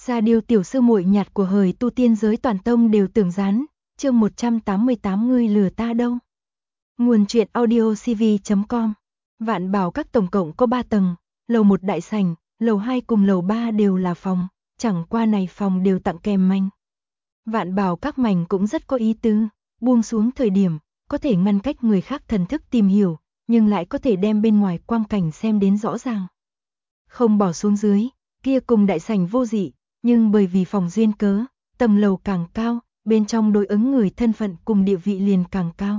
Sa Điêu tiểu sư muội nhạt của hời tu tiên giới toàn tông đều tưởng rán, chương 188 ngươi lừa ta đâu. Nguồn truyện audio cv.com. Vạn Bảo Các tổng cộng có 3 tầng, lầu 1 đại sảnh, lầu 2 cùng lầu 3 đều là phòng, chẳng qua này phòng đều tặng kèm manh. Vạn Bảo Các mảnh cũng rất có ý tứ, buông xuống thời điểm, có thể ngăn cách người khác thần thức tìm hiểu, nhưng lại có thể đem bên ngoài quang cảnh xem đến rõ ràng. Không bỏ xuống dưới, kia cùng đại sảnh vô dị, nhưng bởi vì phòng duyên cớ, tầng lầu càng cao, bên trong đối ứng người thân phận cùng địa vị liền càng cao.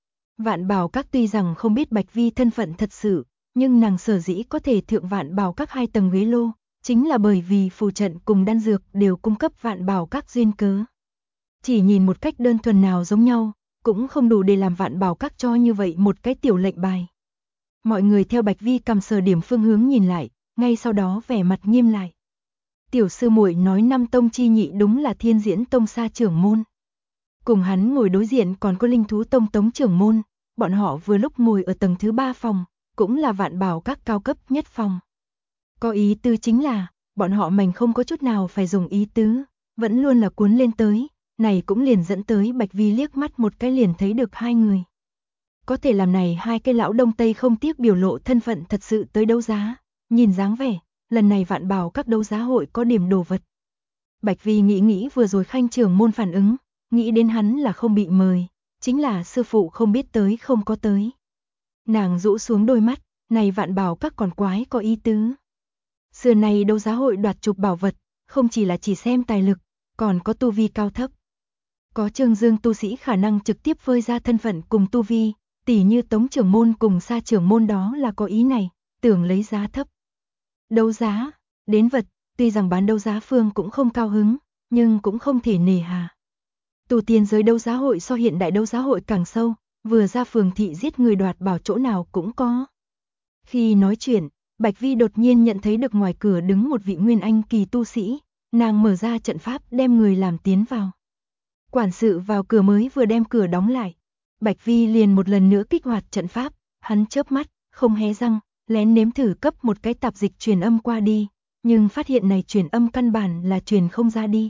Vạn Bảo Các tuy rằng không biết Bạch Vi thân phận thật sự, nhưng nàng sở dĩ có thể thượng Vạn Bảo Các 2 tầng ghế lô, chính là bởi vì phù trận cùng đan dược đều cung cấp Vạn Bảo Các duyên cớ. Chỉ nhìn một cách đơn thuần nào giống nhau, cũng không đủ để làm Vạn Bảo Các cho như vậy một cái tiểu lệnh bài. Mọi người theo Bạch Vi cầm sờ điểm phương hướng nhìn lại, ngay sau đó vẻ mặt nghiêm lại. Tiểu sư muội nói năm tông chi nhị đúng là Thiên Diễn Tông Sa trưởng môn. Cùng hắn ngồi đối diện còn có Linh Thú Tông Tống trưởng môn, bọn họ vừa lúc ngồi ở tầng thứ 3 phòng, cũng là Vạn Bảo Các cao cấp nhất phòng. Có ý tứ chính là, bọn họ mình không có chút nào phải dùng ý tứ, vẫn luôn là cuốn lên tới, này cũng liền dẫn tới Bạch Vi liếc mắt một cái liền thấy được hai người. Có thể làm này hai cái lão đông tây không tiếc biểu lộ thân phận thật sự tới đấu giá, nhìn dáng vẻ, lần này Vạn Bảo Các đấu giá hội có điểm đồ vật. Bạch Vi nghĩ vừa rồi Khanh trưởng môn phản ứng, nghĩ đến hắn là không bị mời, chính là sư phụ không biết tới không có tới. Nàng rũ xuống đôi mắt, này Vạn Bảo Các còn quái có ý tứ. Xưa này đấu giá hội đoạt chụp bảo vật, không chỉ là chỉ xem tài lực, còn có tu vi cao thấp. Có Trương Dương tu sĩ khả năng trực tiếp phơi ra thân phận cùng tu vi, tỉ như Tống trưởng môn cùng Sa trưởng môn đó là có ý này, tưởng lấy giá thấp. Đấu giá, đến vật, tuy rằng bán đấu giá phương cũng không cao hứng, nhưng cũng không thể nề hà. Tu tiên giới đấu giá hội so hiện đại đấu giá hội càng sâu, vừa ra phường thị giết người đoạt bảo chỗ nào cũng có. Khi nói chuyện, Bạch Vi đột nhiên nhận thấy được ngoài cửa đứng một vị nguyên anh kỳ tu sĩ, nàng mở ra trận pháp đem người làm tiến vào. Quản sự vào cửa mới vừa đem cửa đóng lại, Bạch Vi liền một lần nữa kích hoạt trận pháp, hắn chớp mắt, không hé răng, lén nếm thử cấp một cái tạp dịch truyền âm qua đi, nhưng phát hiện này truyền âm căn bản là truyền không ra đi.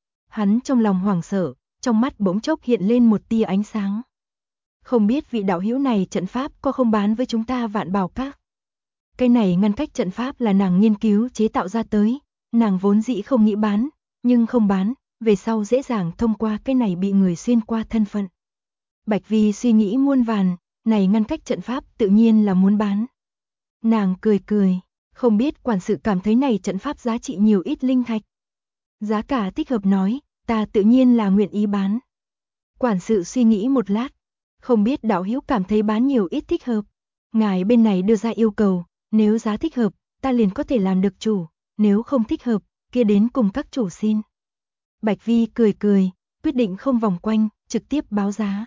Hắn trong lòng hoảng sợ, trong mắt bỗng chốc hiện lên một tia ánh sáng. Không biết vị đạo hữu này trận pháp có không bán với chúng ta Vạn Bảo Các. Cái này ngăn cách trận pháp là nàng nghiên cứu chế tạo ra tới, nàng vốn dĩ không nghĩ bán, nhưng không bán, về sau dễ dàng thông qua cái này bị người xuyên qua thân phận. Bạch Vi suy nghĩ muôn vàn, này ngăn cách trận pháp tự nhiên là muốn bán. Nàng cười cười, không biết quản sự cảm thấy này trận pháp giá trị nhiều ít linh thạch. Giá cả thích hợp nói, ta tự nhiên là nguyện ý bán. Quản sự suy nghĩ một lát, không biết đạo hữu cảm thấy bán nhiều ít thích hợp. Ngài bên này đưa ra yêu cầu, nếu giá thích hợp, ta liền có thể làm được chủ, nếu không thích hợp, kia đến cùng các chủ xin. Bạch Vi cười cười, quyết định không vòng quanh, trực tiếp báo giá.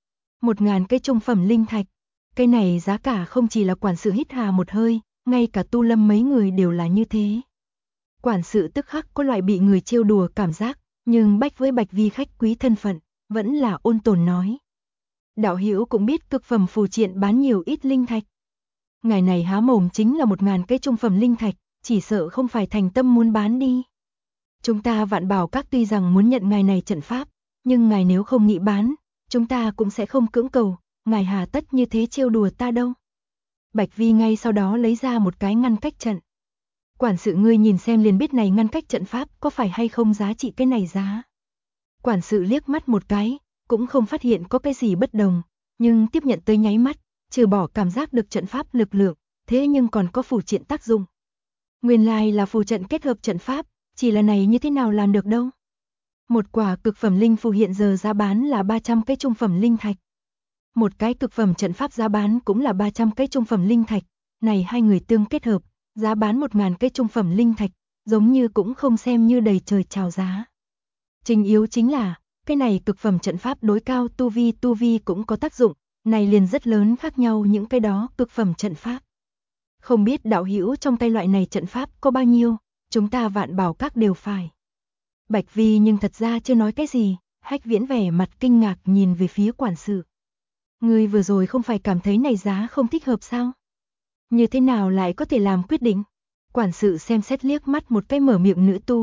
1000 cây trung phẩm linh thạch. Cái này giá cả không chỉ là quản sự hít hà một hơi, ngay cả Tu Lâm mấy người đều là như thế. Quản sự tức khắc có loại bị người trêu đùa cảm giác, nhưng bách với Bạch Vi khách quý thân phận, vẫn là ôn tồn nói. Đạo hữu cũng biết cực phẩm phù triện bán nhiều ít linh thạch. Ngày này há mồm chính là 1000 cây trung phẩm linh thạch, chỉ sợ không phải thành tâm muốn bán đi. Chúng ta Vạn Bảo Các tuy rằng muốn nhận ngài này trận pháp, nhưng ngài nếu không nghĩ bán, chúng ta cũng sẽ không cưỡng cầu, ngài hà tất như thế trêu đùa ta đâu. Bạch Vi ngay sau đó lấy ra một cái ngăn cách trận. Quản sự ngươi nhìn xem liền biết này ngăn cách trận pháp có phải hay không giá trị cái này giá. Quản sự liếc mắt một cái, cũng không phát hiện có cái gì bất đồng, nhưng tiếp nhận tới nháy mắt, trừ bỏ cảm giác được trận pháp lực lượng, thế nhưng còn có phù triện tác dụng. Nguyên lai là phù trận kết hợp trận pháp, chỉ là này như thế nào làm được đâu. Một quả cực phẩm linh phù hiện giờ giá bán là 300 cái trung phẩm linh thạch. Một cái cực phẩm trận pháp giá bán cũng là 300 cái trung phẩm linh thạch, này hai người tương kết hợp, giá bán 1000 cái trung phẩm linh thạch, giống như cũng không xem như đầy trời chào giá. Trình yếu chính là, cái này cực phẩm trận pháp đối cao tu vi cũng có tác dụng, này liền rất lớn khác nhau những cái đó cực phẩm trận pháp. Không biết đạo hữu trong tay loại này trận pháp có bao nhiêu, chúng ta Vạn Bảo Các đều phải. Bạch Vi nhưng thật ra chưa nói cái gì, Hách Viễn vẻ mặt kinh ngạc nhìn về phía quản sự. Ngươi vừa rồi không phải cảm thấy này giá không thích hợp sao? Như thế nào lại có thể làm quyết định? Quản sự xem xét liếc mắt một cái mở miệng nữ tu,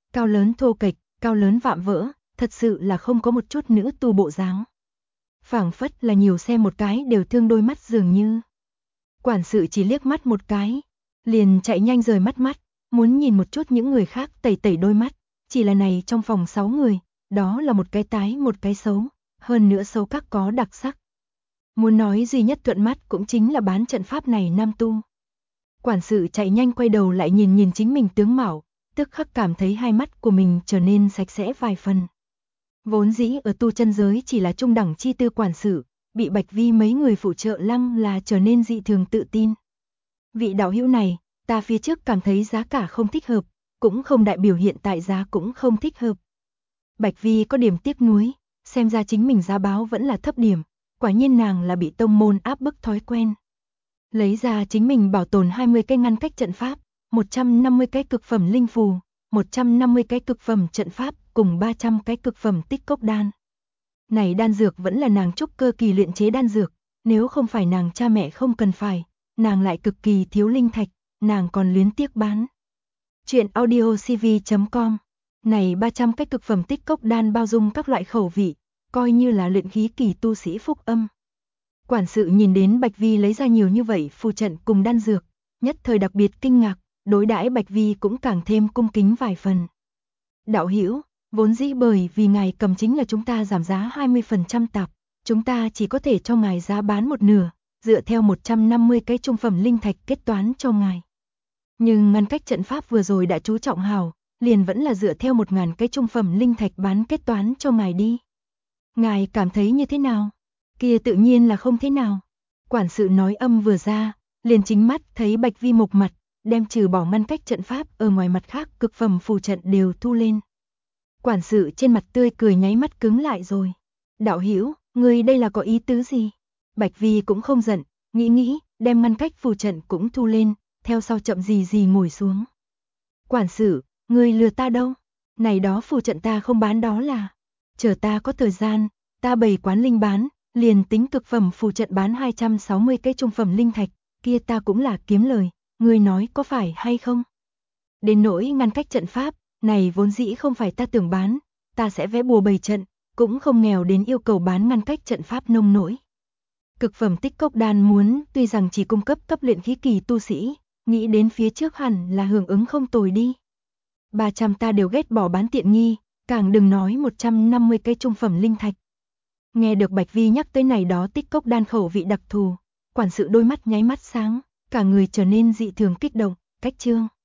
cao lớn thô kệch, cao lớn vạm vỡ, thật sự là không có một chút nữ tu bộ dáng. Phảng phất là nhiều xem một cái đều thương đôi mắt dường như. Quản sự chỉ liếc mắt một cái, liền chạy nhanh rời mắt, muốn nhìn một chút những người khác tẩy tẩy đôi mắt, chỉ là này trong phòng 6 người, đó là một cái tái một cái xấu, hơn nữa xấu các có đặc sắc. Muốn nói duy nhất thuận mắt cũng chính là bán trận pháp này nam tu. Quản sự chạy nhanh quay đầu lại nhìn chính mình tướng mạo, tức khắc cảm thấy hai mắt của mình trở nên sạch sẽ vài phần. Vốn dĩ ở tu chân giới chỉ là trung đẳng chi tư quản sự, bị Bạch Vi mấy người phụ trợ lăng là trở nên dị thường tự tin. Vị đạo hữu này, ta phía trước cảm thấy giá cả không thích hợp, cũng không đại biểu hiện tại giá cũng không thích hợp. Bạch Vi có điểm tiếc nuối, xem ra chính mình giá báo vẫn là thấp điểm, quả nhiên nàng là bị tông môn áp bức thói quen. Lấy ra chính mình bảo tồn 20 cái ngăn cách trận pháp, 150 cái cực phẩm linh phù, 150 cái cực phẩm trận pháp cùng 300 cái cực phẩm tích cốc đan. Này đan dược vẫn là nàng trúc cơ kỳ luyện chế đan dược, nếu không phải nàng cha mẹ không cần phải, nàng lại cực kỳ thiếu linh thạch, nàng còn luyến tiếc bán. Chuyện audiocv.com. Này 300 cái cực phẩm tích cốc đan bao dung các loại khẩu vị, coi như là luyện khí kỳ tu sĩ phúc âm. Quản sự nhìn đến Bạch Vi lấy ra nhiều như vậy phù trận cùng đan dược, nhất thời đặc biệt kinh ngạc, đối đãi Bạch Vi cũng càng thêm cung kính vài phần. Đạo hữu, vốn dĩ bởi vì ngài cầm chính là chúng ta giảm giá 20% tạp, chúng ta chỉ có thể cho ngài giá bán một nửa, dựa theo 150 cái trung phẩm linh thạch kết toán cho ngài. Nhưng ngăn cách trận pháp vừa rồi đã chú trọng hảo, liền vẫn là dựa theo 1000 cái trung phẩm linh thạch bán kết toán cho ngài đi. Ngài cảm thấy như thế nào? Kia tự nhiên là không thế nào. Quản sự nói âm vừa ra, liền chính mắt thấy Bạch Vi mộc mặt, đem trừ bỏ ngăn cách trận pháp ở ngoài mặt khác cực phẩm phù trận đều thu lên. Quản sự trên mặt tươi cười nháy mắt cứng lại rồi. Đạo hữu, ngươi đây là có ý tứ gì? Bạch Vi cũng không giận, nghĩ, đem ngăn cách phù trận cũng thu lên, theo sau chậm gì ngồi xuống. Quản sự, ngươi lừa ta đâu? Này đó phù trận ta không bán đó là. Chờ ta có thời gian, ta bày quán linh bán, liền tính cực phẩm phù trận bán 260 cái trung phẩm linh thạch, kia ta cũng là kiếm lời, ngươi nói có phải hay không? Đến nỗi ngăn cách trận pháp, này vốn dĩ không phải ta tưởng bán, ta sẽ vẽ bùa bày trận, cũng không nghèo đến yêu cầu bán ngăn cách trận pháp nông nỗi. Cực phẩm tích cốc đan muốn, tuy rằng chỉ cung cấp cấp luyện khí kỳ tu sĩ, nghĩ đến phía trước hẳn là hưởng ứng không tồi đi. 300 ta đều ghét bỏ bán tiện nghi, càng đừng nói 150 cái trung phẩm linh thạch. Nghe được Bạch Vi nhắc tới này đó tích cốc đan khẩu vị đặc thù, quản sự đôi mắt nháy mắt sáng, cả người trở nên dị thường kích động, cách trương.